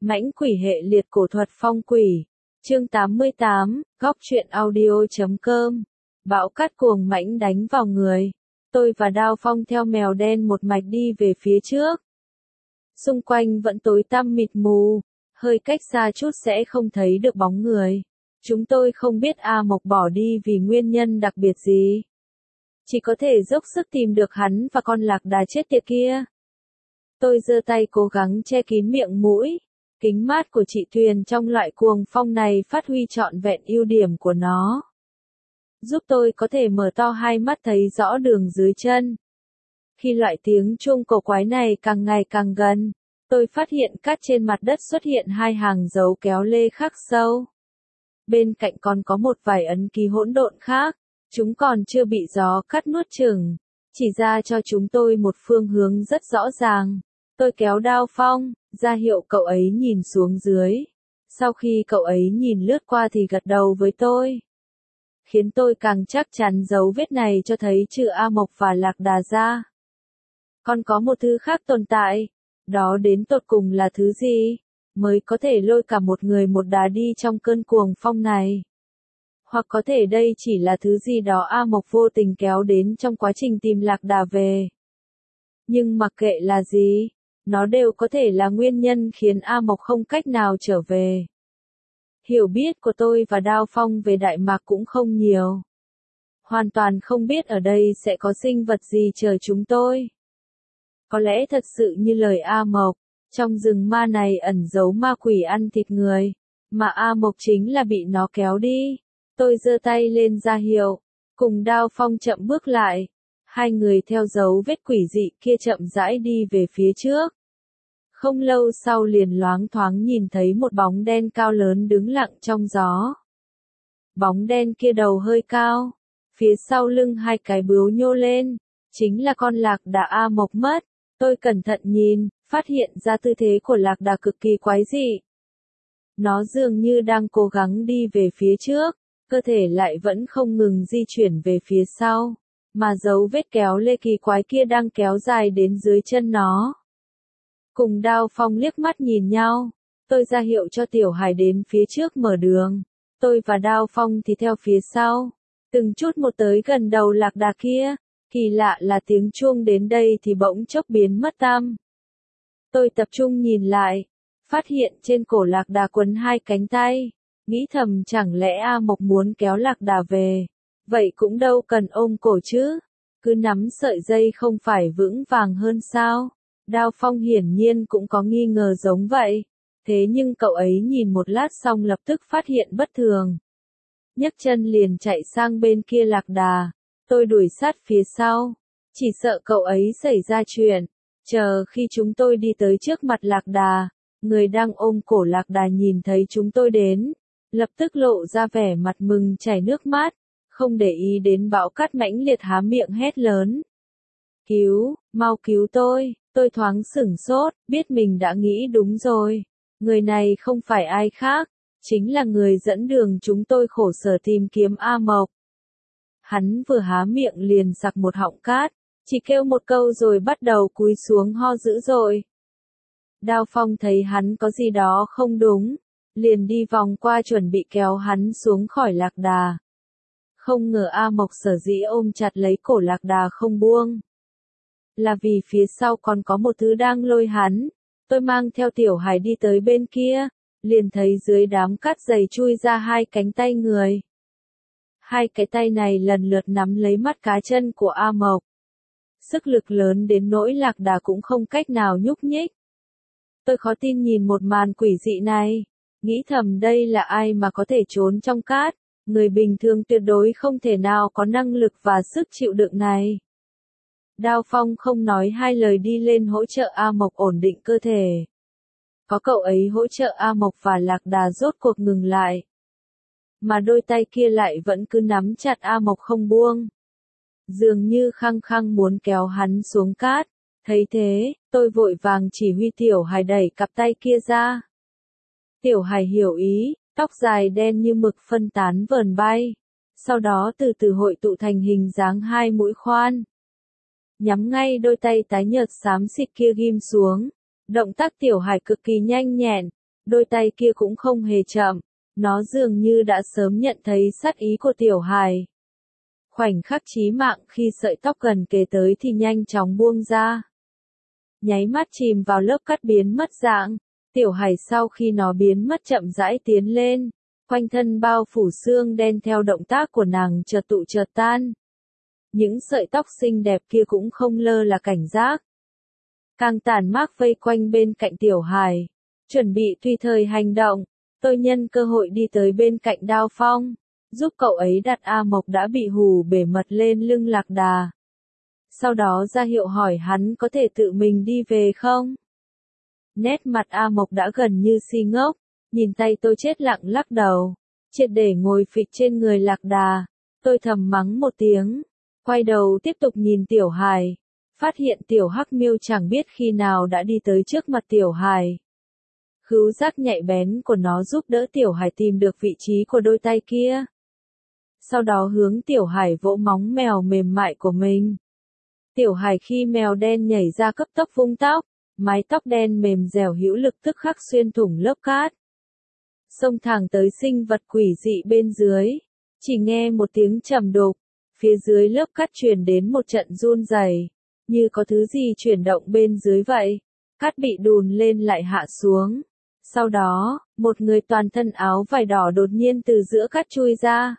Mãnh quỷ hệ liệt cổ thuật phong quỷ. Chương 88, góc truyện audio.com. Bão cát cuồng mãnh đánh vào người. Tôi và Đao Phong theo mèo đen một mạch đi về phía trước. Xung quanh vẫn tối tăm mịt mù, hơi cách xa chút sẽ không thấy được bóng người. Chúng tôi không biết A Mộc bỏ đi vì nguyên nhân đặc biệt gì. Chỉ có thể dốc sức tìm được hắn và con lạc đà chết tiệt kia. Tôi giơ tay cố gắng che kín miệng mũi. Kính mát của chị Tuyền trong loại cuồng phong này phát huy trọn vẹn ưu điểm của nó. Giúp tôi có thể mở to hai mắt thấy rõ đường dưới chân. Khi loại tiếng chuông cổ quái này càng ngày càng gần, tôi phát hiện cát trên mặt đất xuất hiện hai hàng dấu kéo lê khắc sâu. Bên cạnh còn có một vài ấn ký hỗn độn khác, chúng còn chưa bị gió cắt nuốt chửng, chỉ ra cho chúng tôi một phương hướng rất rõ ràng. Tôi kéo Đao Phong, ra hiệu cậu ấy nhìn xuống dưới. Sau khi cậu ấy nhìn lướt qua thì gật đầu với tôi. Khiến tôi càng chắc chắn dấu vết này cho thấy trừ A Mộc và Lạc Đà ra. Còn có một thứ khác tồn tại. Đó đến tột cùng là thứ gì? Mới có thể lôi cả một người một đá đi trong cơn cuồng phong này. Hoặc có thể đây chỉ là thứ gì đó A Mộc vô tình kéo đến trong quá trình tìm Lạc Đà về. Nhưng mặc kệ là gì, nó đều có thể là nguyên nhân khiến A Mộc không cách nào trở về. Hiểu biết của tôi và Đao Phong về Đại Mạc cũng không nhiều. Hoàn toàn không biết ở đây sẽ có sinh vật gì chờ chúng tôi. Có lẽ thật sự như lời A Mộc, trong rừng ma này ẩn giấu ma quỷ ăn thịt người, mà A Mộc chính là bị nó kéo đi. Tôi giơ tay lên ra hiệu, cùng Đao Phong chậm bước lại. Hai người theo dấu vết quỷ dị kia chậm rãi đi về phía trước. Không lâu sau liền loáng thoáng nhìn thấy một bóng đen cao lớn đứng lặng trong gió. Bóng đen kia đầu hơi cao, phía sau lưng hai cái bướu nhô lên, chính là con lạc đà A Mộc mất. Tôi cẩn thận nhìn, phát hiện ra tư thế của lạc đà cực kỳ quái dị. Nó dường như đang cố gắng đi về phía trước, cơ thể lại vẫn không ngừng di chuyển về phía sau, mà dấu vết kéo lê kỳ quái kia đang kéo dài đến dưới chân nó. Cùng Đao Phong liếc mắt nhìn nhau, tôi ra hiệu cho Tiểu Hải đến phía trước mở đường, tôi và Đao Phong thì theo phía sau, từng chút một tới gần đầu lạc đà kia. Kỳ lạ là tiếng chuông đến đây thì bỗng chốc biến mất tăm. Tôi tập trung nhìn lại, phát hiện trên cổ lạc đà quấn hai cánh tay, nghĩ thầm chẳng lẽ A Mộc muốn kéo lạc đà về, vậy cũng đâu cần ôm cổ chứ, cứ nắm sợi dây không phải vững vàng hơn sao. Đao Phong hiển nhiên cũng có nghi ngờ giống vậy, thế nhưng cậu ấy nhìn một lát xong lập tức phát hiện bất thường. Nhấc chân liền chạy sang bên kia lạc đà. Tôi đuổi sát phía sau, chỉ sợ cậu ấy xảy ra chuyện. Chờ khi chúng tôi đi tới trước mặt lạc đà, người đang ôm cổ lạc đà nhìn thấy chúng tôi đến, lập tức lộ ra vẻ mặt mừng chảy nước mắt, không để ý đến bão cát mãnh liệt há miệng hét lớn. Cứu, mau cứu tôi thoáng sửng sốt, biết mình đã nghĩ đúng rồi. Người này không phải ai khác, chính là người dẫn đường chúng tôi khổ sở tìm kiếm A Mộc. Hắn vừa há miệng liền sặc một họng cát, chỉ kêu một câu rồi bắt đầu cúi xuống ho dữ dội. Đao Phong thấy hắn có gì đó không đúng, liền đi vòng qua chuẩn bị kéo hắn xuống khỏi lạc đà. Không ngờ A Mộc sở dĩ ôm chặt lấy cổ lạc đà không buông. Là vì phía sau còn có một thứ đang lôi hắn. Tôi mang theo Tiểu Hải đi tới bên kia, liền thấy dưới đám cát dày chui ra hai cánh tay người. Hai cái tay này lần lượt nắm lấy mắt cá chân của A Mộc. Sức lực lớn đến nỗi lạc đà cũng không cách nào nhúc nhích. Tôi khó tin nhìn một màn quỷ dị này, nghĩ thầm đây là ai mà có thể trốn trong cát, người bình thường tuyệt đối không thể nào có năng lực và sức chịu đựng này. Đao Phong không nói hai lời đi lên hỗ trợ A Mộc ổn định cơ thể. Có cậu ấy hỗ trợ A Mộc và lạc đà rốt cuộc ngừng lại. Mà đôi tay kia lại vẫn cứ nắm chặt A Mộc không buông. Dường như khăng khăng muốn kéo hắn xuống cát. Thấy thế, tôi vội vàng chỉ huy Tiểu Hải đẩy cặp tay kia ra. Tiểu Hải hiểu ý, tóc dài đen như mực phân tán vờn bay. Sau đó từ từ hội tụ thành hình dáng hai mũi khoan. Nhắm ngay đôi tay tái nhợt xám xịt kia ghim xuống. Động tác Tiểu Hải cực kỳ nhanh nhẹn, Đôi tay kia cũng không hề chậm, nó dường như đã sớm nhận thấy sát ý của tiểu hài. Khoảnh khắc chí mạng khi sợi tóc gần kề tới thì nhanh chóng buông ra. Nháy mắt chìm vào lớp cát biến mất dạng, tiểu hài sau khi nó biến mất chậm rãi tiến lên, quanh thân bao phủ xương đen theo động tác của nàng chợt tụ chợt tan. Những sợi tóc xinh đẹp kia cũng không lơ là cảnh giác. Càng tản mát vây quanh bên cạnh tiểu hài, chuẩn bị tùy thời hành động, tôi nhân cơ hội đi tới bên cạnh Đao Phong, giúp cậu ấy đặt A Mộc đã bị hù bể mật lên lưng Lạc Đà. Sau đó ra hiệu hỏi hắn có thể tự mình đi về không? Nét mặt A Mộc đã gần như si ngốc, nhìn tay tôi chết lặng lắc đầu, triệt để ngồi phịch trên người Lạc Đà. Tôi thầm mắng một tiếng, quay đầu tiếp tục nhìn tiểu hài, phát hiện tiểu hắc miêu chẳng biết khi nào đã đi tới trước mặt tiểu hài. Khứu giác nhạy bén của nó giúp đỡ tiểu hài tìm được vị trí của đôi tay kia. Sau đó hướng tiểu hài vỗ móng mèo mềm mại của mình. Tiểu hài khi mèo đen nhảy ra cấp tốc vung tóc, mái tóc đen mềm dẻo hữu lực tức khắc xuyên thủng lớp cát. Xông thẳng tới sinh vật quỷ dị bên dưới, chỉ nghe một tiếng trầm đục, phía dưới lớp cát truyền đến một trận run rẩy, như có thứ gì chuyển động bên dưới vậy. Cát bị đùn lên lại hạ xuống. Sau đó, một người toàn thân áo vải đỏ đột nhiên từ giữa cát chui ra.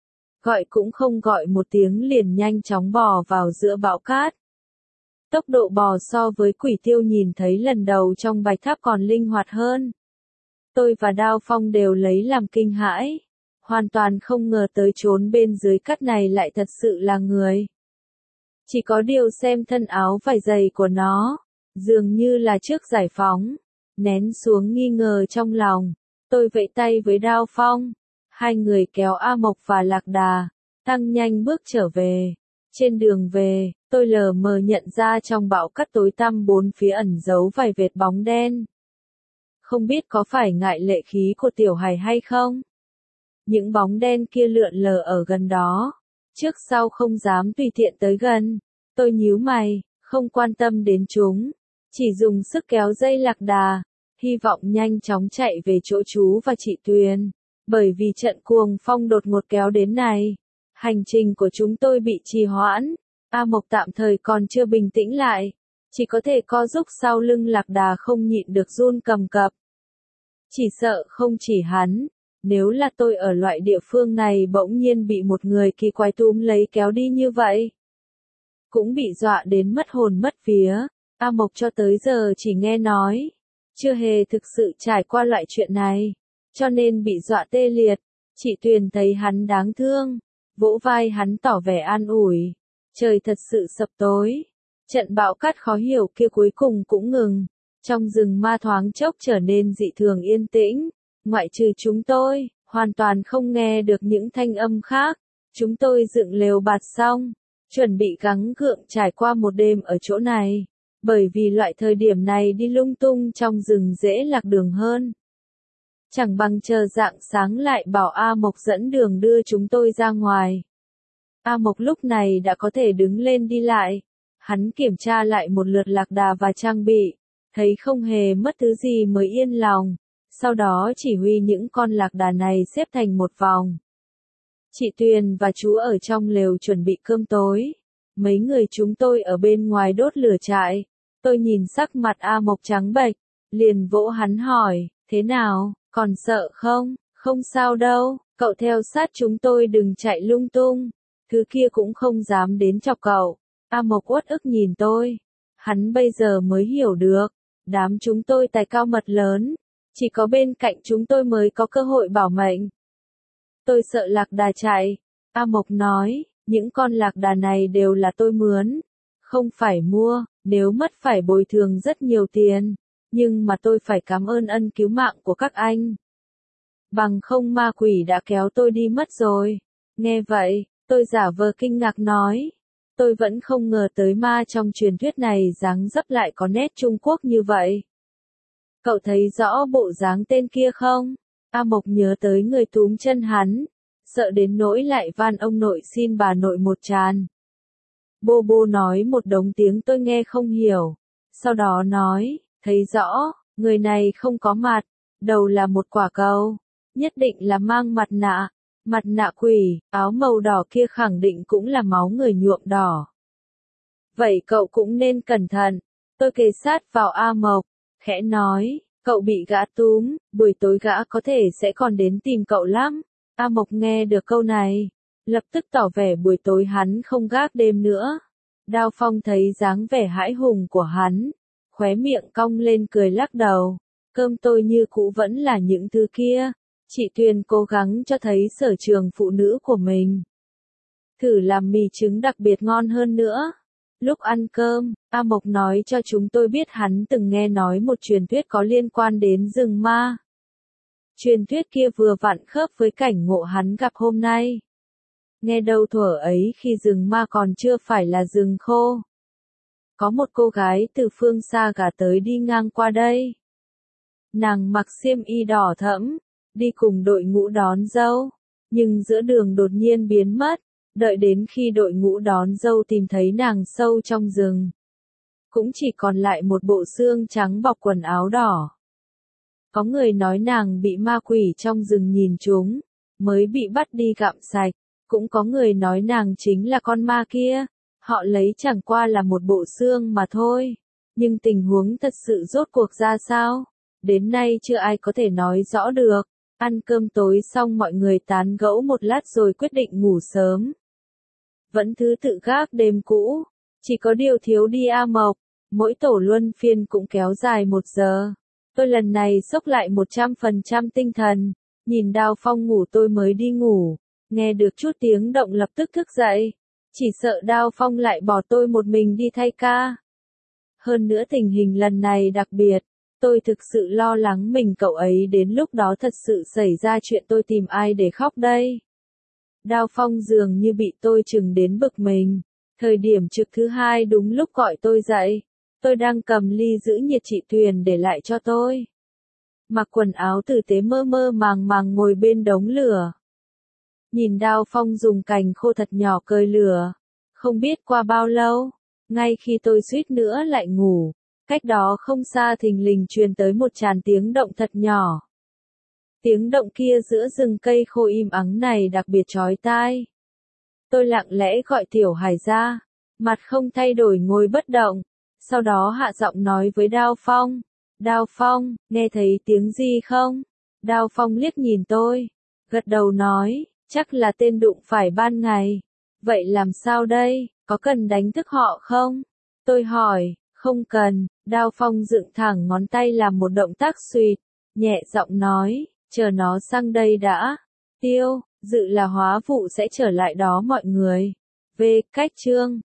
Gọi cũng không gọi một tiếng liền nhanh chóng bò vào giữa bão cát. Tốc độ bò so với quỷ tiêu nhìn thấy lần đầu trong bạch tháp còn linh hoạt hơn. Tôi và Đao Phong đều lấy làm kinh hãi. Hoàn toàn không ngờ tới trốn bên dưới cát này lại thật sự là người. Chỉ có điều xem thân áo vải dày của nó, dường như là trước giải phóng. Nén xuống nghi ngờ trong lòng, tôi vẫy tay với Đao Phong. Hai người kéo A Mộc và Lạc Đà, tăng nhanh bước trở về. Trên đường về, tôi lờ mờ nhận ra trong bão cát tối tăm bốn phía ẩn giấu vài vệt bóng đen. Không biết có phải ngại lệ khí của tiểu hài hay không? Những bóng đen kia lượn lờ ở gần đó, trước sau không dám tùy tiện tới gần. Tôi nhíu mày, không quan tâm đến chúng, chỉ dùng sức kéo dây Lạc Đà, hy vọng nhanh chóng chạy về chỗ chú và chị Tuyền. Bởi vì trận cuồng phong đột ngột kéo đến này, hành trình của chúng tôi bị trì hoãn. A Mộc tạm thời còn chưa bình tĩnh lại, chỉ có thể co giúp sau lưng Lạc Đà không nhịn được run cầm cập. Chỉ sợ không chỉ hắn, nếu là tôi ở loại địa phương này bỗng nhiên bị một người kỳ quái túm lấy kéo đi như vậy, cũng bị dọa đến mất hồn mất vía. A Mộc cho tới giờ chỉ nghe nói, chưa hề thực sự trải qua loại chuyện này, cho nên bị dọa tê liệt. Chị Tuyền thấy hắn đáng thương, vỗ vai hắn tỏ vẻ an ủi. Trời thật sự sập tối, trận bão cát khó hiểu kia cuối cùng cũng ngừng. Trong rừng ma thoáng chốc trở nên dị thường yên tĩnh, ngoại trừ chúng tôi, hoàn toàn không nghe được những thanh âm khác. Chúng tôi dựng lều bạt xong, chuẩn bị gắng gượng trải qua một đêm ở chỗ này, bởi vì loại thời điểm này đi lung tung trong rừng dễ lạc đường hơn. Chẳng bằng chờ rạng sáng lại bảo A Mộc dẫn đường đưa chúng tôi ra ngoài. A Mộc lúc này đã có thể đứng lên đi lại. Hắn kiểm tra lại một lượt Lạc Đà và trang bị, thấy không hề mất thứ gì mới yên lòng. Sau đó chỉ huy những con Lạc Đà này xếp thành một vòng. Chị Tuyền và chú ở trong lều chuẩn bị cơm tối. Mấy người chúng tôi ở bên ngoài đốt lửa trại. Tôi nhìn sắc mặt A Mộc trắng bệch, liền vỗ hắn hỏi, thế nào, còn sợ không? Không sao đâu, cậu theo sát chúng tôi đừng chạy lung tung. Thứ kia cũng không dám đến chọc cậu. A Mộc uất ức nhìn tôi. Hắn bây giờ mới hiểu được, đám chúng tôi tài cao mật lớn, chỉ có bên cạnh chúng tôi mới có cơ hội bảo mệnh. Tôi sợ Lạc Đà chạy. A Mộc nói, những con Lạc Đà này đều là tôi mướn, không phải mua, nếu mất phải bồi thường rất nhiều tiền, nhưng mà tôi phải cảm ơn ân cứu mạng của các anh. Bằng không ma quỷ đã kéo tôi đi mất rồi. Nghe vậy, tôi giả vờ kinh ngạc nói, tôi vẫn không ngờ tới ma trong truyền thuyết này dáng dấp lại có nét Trung Quốc như vậy. Cậu thấy rõ bộ dáng tên kia không? A Mộc nhớ tới người túm chân hắn, sợ đến nỗi lại van ông nội xin bà nội một tràn. Bô bô nói một đống tiếng tôi nghe không hiểu, sau đó nói, thấy rõ, người này không có mặt, đầu là một quả cầu, nhất định là mang mặt nạ quỷ, áo màu đỏ kia khẳng định cũng là máu người nhuộm đỏ. Vậy cậu cũng nên cẩn thận, tôi kề sát vào A Mộc, khẽ nói, cậu bị gã túm, buổi tối gã có thể sẽ còn đến tìm cậu lắm. A Mộc nghe được câu này, lập tức tỏ vẻ buổi tối hắn không gác đêm nữa. Đao Phong thấy dáng vẻ hãi hùng của hắn, khóe miệng cong lên cười lắc đầu, cơm tôi như cũ vẫn là những thứ kia, chị Tuyền cố gắng cho thấy sở trường phụ nữ của mình. Thử làm mì trứng đặc biệt ngon hơn nữa. Lúc ăn cơm, A Mộc nói cho chúng tôi biết hắn từng nghe nói một truyền thuyết có liên quan đến rừng ma. Truyền thuyết kia vừa vặn khớp với cảnh ngộ hắn gặp hôm nay. Nghe đâu thuở ấy khi rừng ma còn chưa phải là rừng khô. Có một cô gái từ phương xa gả tới đi ngang qua đây. Nàng mặc xiêm y đỏ thẫm, đi cùng đội ngũ đón dâu, nhưng giữa đường đột nhiên biến mất, đợi đến khi đội ngũ đón dâu tìm thấy nàng sâu trong rừng. Cũng chỉ còn lại một bộ xương trắng bọc quần áo đỏ. Có người nói nàng bị ma quỷ trong rừng nhìn trúng, mới bị bắt đi gặm sạch, cũng có người nói nàng chính là con ma kia, họ lấy chẳng qua là một bộ xương mà thôi. Nhưng tình huống thật sự rốt cuộc ra sao? Đến nay chưa ai có thể nói rõ được. Ăn cơm tối xong mọi người tán gẫu một lát rồi quyết định ngủ sớm. Vẫn thứ tự gác đêm cũ, chỉ có điều thiếu đi A Mộc, mỗi tổ luân phiên cũng kéo dài 1 giờ. Tôi lần này xốc lại 100% tinh thần, nhìn Đao Phong ngủ tôi mới đi ngủ, nghe được chút tiếng động lập tức thức dậy, chỉ sợ Đao Phong lại bỏ tôi một mình đi thay ca. Hơn nữa tình hình lần này đặc biệt, tôi thực sự lo lắng mình cậu ấy đến lúc đó thật sự xảy ra chuyện tôi tìm ai để khóc đây. Đao Phong dường như bị tôi chừng đến bực mình, thời điểm trực thứ 2 đúng lúc gọi tôi dậy, tôi đang cầm ly giữ nhiệt chị Tuyền để lại cho tôi. Mặc quần áo tử tế mơ mơ màng màng ngồi bên đống lửa. Nhìn Đao Phong dùng cành khô thật nhỏ cơi lửa, không biết qua bao lâu, ngay khi tôi suýt nữa lại ngủ, cách đó không xa thình lình truyền tới một tràng tiếng động thật nhỏ. Tiếng động kia giữa rừng cây khô im ắng này đặc biệt chói tai. Tôi lặng lẽ gọi Tiểu Hải ra, mặt không thay đổi ngồi bất động, sau đó hạ giọng nói với Đao Phong. Đao Phong, nghe thấy tiếng gì không? Đao Phong liếc nhìn tôi, gật đầu nói, chắc là tên đụng phải ban ngày. Vậy làm sao đây, có cần đánh thức họ không? Tôi hỏi, không cần. Đao Phong dựng thẳng ngón tay làm một động tác xuỵt, nhẹ giọng nói, chờ nó sang đây đã. Tiêu, dự là hóa vụ sẽ trở lại đó mọi người. Về cách chương